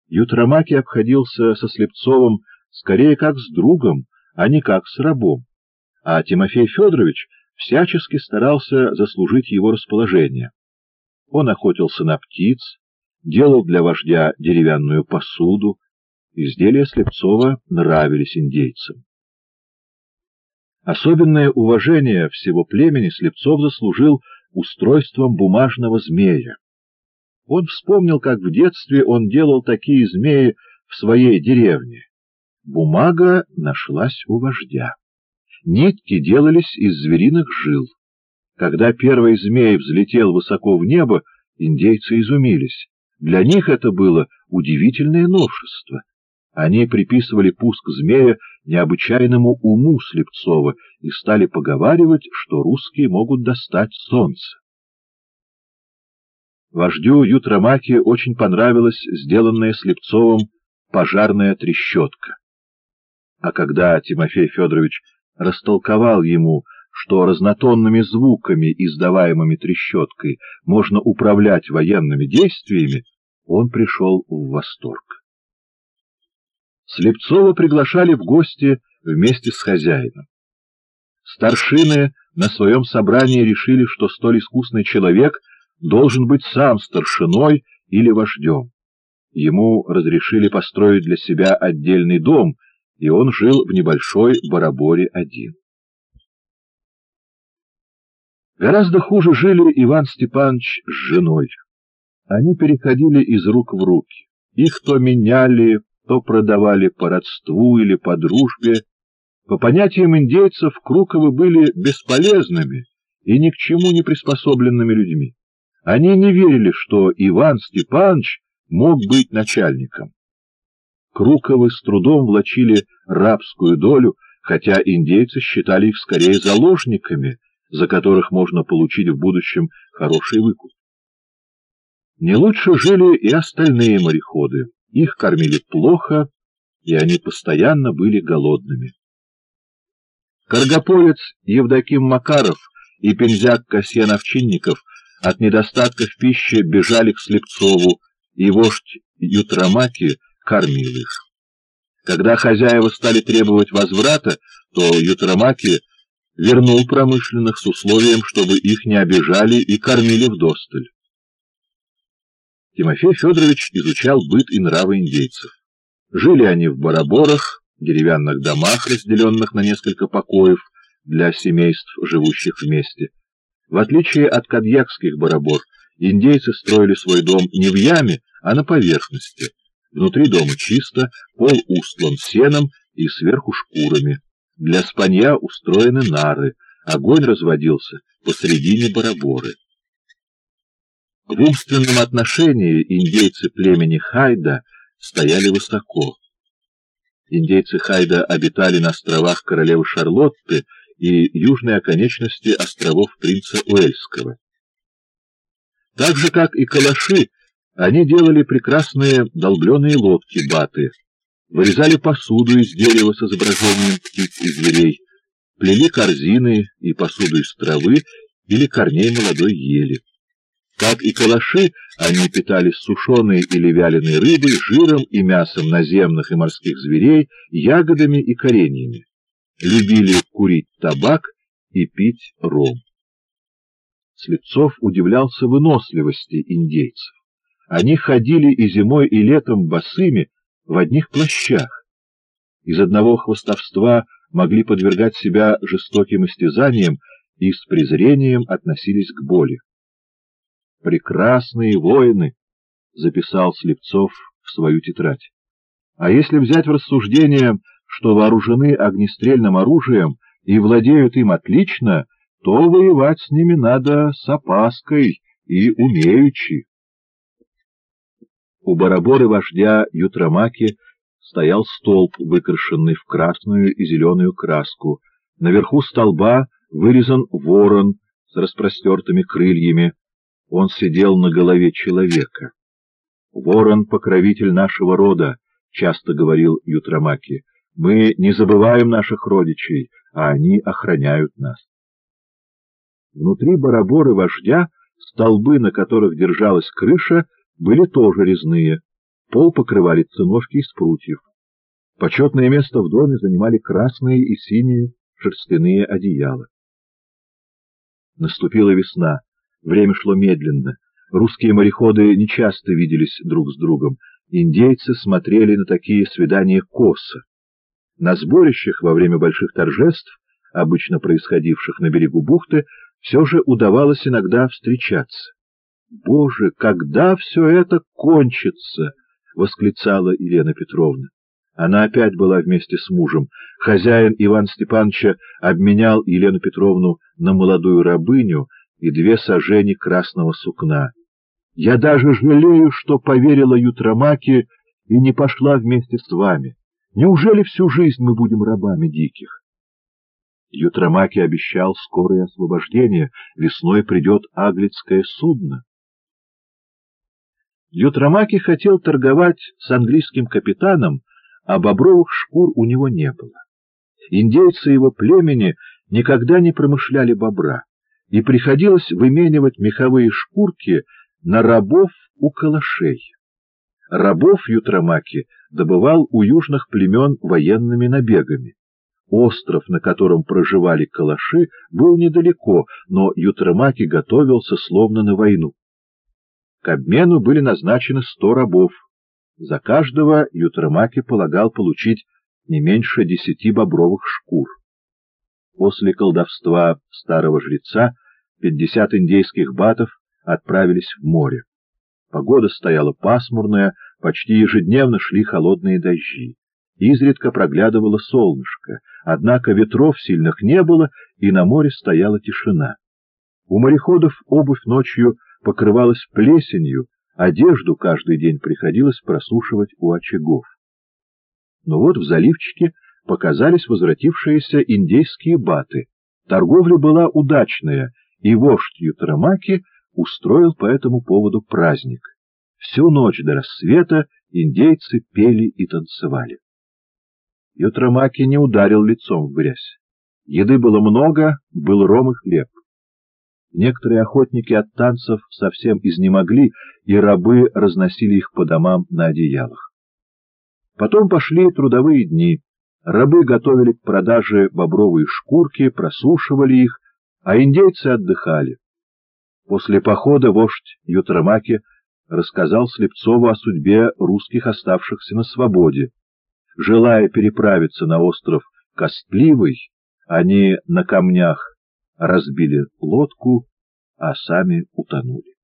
Ютрамаки обходился со Слепцовым скорее как с другом, а не как с рабом, а Тимофей Федорович всячески старался заслужить его расположение. Он охотился на птиц, делал для вождя деревянную посуду. Изделия Слепцова нравились индейцам. Особенное уважение всего племени Слепцов заслужил устройством бумажного змея. Он вспомнил, как в детстве он делал такие змеи в своей деревне. Бумага нашлась у вождя. Нитки делались из звериных жил. Когда первый змей взлетел высоко в небо, индейцы изумились. Для них это было удивительное новшество. Они приписывали пуск змея необычайному уму Слепцова и стали поговаривать, что русские могут достать солнце. Вождю Ютрамаки очень понравилась сделанная Слепцовым пожарная трещотка. А когда Тимофей Федорович растолковал ему, что разнотонными звуками, издаваемыми трещоткой, можно управлять военными действиями, он пришел в восторг. Слепцова приглашали в гости вместе с хозяином. Старшины на своем собрании решили, что столь искусный человек должен быть сам старшиной или вождем. Ему разрешили построить для себя отдельный дом, и он жил в небольшой Бараборе один. Гораздо хуже жили Иван Степанович с женой. Они переходили из рук в руки. Их то меняли, то продавали по родству или по дружбе. По понятиям индейцев, Круковы были бесполезными и ни к чему не приспособленными людьми. Они не верили, что Иван Степанович мог быть начальником. Круковы с трудом влачили рабскую долю, хотя индейцы считали их скорее заложниками, за которых можно получить в будущем хороший выкуп. Не лучше жили и остальные мореходы. Их кормили плохо, и они постоянно были голодными. Каргополец Евдоким Макаров и пензяк Касьян Овчинников от недостатка в пище бежали к Слепцову, и вождь Ютрамаки кормил их. Когда хозяева стали требовать возврата, то Ютрамаки вернул промышленных с условием, чтобы их не обижали и кормили вдосталь. Тимофей Федорович изучал быт и нравы индейцев. Жили они в бараборах, деревянных домах, разделенных на несколько покоев для семейств, живущих вместе. В отличие от кадьякских барабор, индейцы строили свой дом не в яме, а на поверхности. Внутри дома чисто, пол устлан сеном и сверху шкурами. Для спанья устроены нары, огонь разводился посредине бараборы. В умственном отношении индейцы племени Хайда стояли высоко. Индейцы Хайда обитали на островах королевы Шарлотты и южной оконечности островов принца Уэльского. Так же, как и калаши, они делали прекрасные долбленые лодки-баты, вырезали посуду из дерева с изображением птиц и зверей, плели корзины и посуду из травы или корней молодой ели. Как и калаши, они питались сушеной или вяленой рыбой, жиром и мясом наземных и морских зверей, ягодами и кореньями. Любили курить табак и пить ром. Слепцов удивлялся выносливости индейцев. Они ходили и зимой, и летом босыми в одних плащах. Из одного хвастовства могли подвергать себя жестоким истязаниям и с презрением относились к боли. «Прекрасные воины», — записал Слепцов в свою тетрадь. А если взять в рассуждение, что вооружены огнестрельным оружием и владеют им отлично, то воевать с ними надо с опаской и умеючи. У бараборы вождя Ютрамаки стоял столб, выкрашенный в красную и зеленую краску. Наверху столба вырезан ворон с распростертыми крыльями. Он сидел на голове человека. «Ворон — покровитель нашего рода», — часто говорил Ютрамаки. «Мы не забываем наших родичей, а они охраняют нас». Внутри бараборы вождя столбы, на которых держалась крыша, были тоже резные. Пол покрывали циновки из прутьев. Почетное место в доме занимали красные и синие шерстяные одеяла. Наступила весна, время шло медленно. Русские мореходы нечасто виделись друг с другом. Индейцы смотрели на такие свидания косо. На сборищах во время больших торжеств, обычно происходивших на берегу бухты, все же удавалось иногда встречаться. «Боже, когда все это кончится!» — восклицала Елена Петровна. Она опять была вместе с мужем. Хозяин Иван Степановича обменял Елену Петровну на молодую рабыню и 2 сажени красного сукна. «Я даже жалею, что поверила Ютромаке и не пошла вместе с вами. Неужели всю жизнь мы будем рабами диких?» Ютромаке обещал скорое освобождение, весной придет аглицкое судно. Ютромаке хотел торговать с английским капитаном, а бобровых шкур у него не было. Индейцы его племени никогда не промышляли бобра, и приходилось выменивать меховые шкурки на рабов у калашей. Рабов Ютромаке добывал у южных племен военными набегами. Остров, на котором проживали калаши, был недалеко, но Ютромаке готовился словно на войну. К обмену были назначены 100 рабов. За каждого Ютромаке полагал получить не меньше 10 бобровых шкур. После колдовства старого жреца 50 индейских батов отправились в море. Погода стояла пасмурная, почти ежедневно шли холодные дожди. Изредка проглядывало солнышко, однако ветров сильных не было, и на море стояла тишина. У мореходов обувь ночью покрывалась плесенью, одежду каждый день приходилось просушивать у очагов. Но вот в заливчике показались возвратившиеся индейские баты. Торговля была удачная, и вождь Ютромаке устроил по этому поводу праздник. Всю ночь до рассвета индейцы пели и танцевали. Ютромаке не ударил лицом в грязь. Еды было много, был ром и хлеб. Некоторые охотники от танцев совсем изнемогли, и рабы разносили их по домам на одеялах. Потом пошли трудовые дни. Рабы готовили к продаже бобровые шкурки, просушивали их, а индейцы отдыхали. После похода вождь Ютромаке рассказал Слепцову о судьбе русских, оставшихся на свободе. Желая переправиться на остров Костливый, они на камнях разбили лодку, а сами утонули.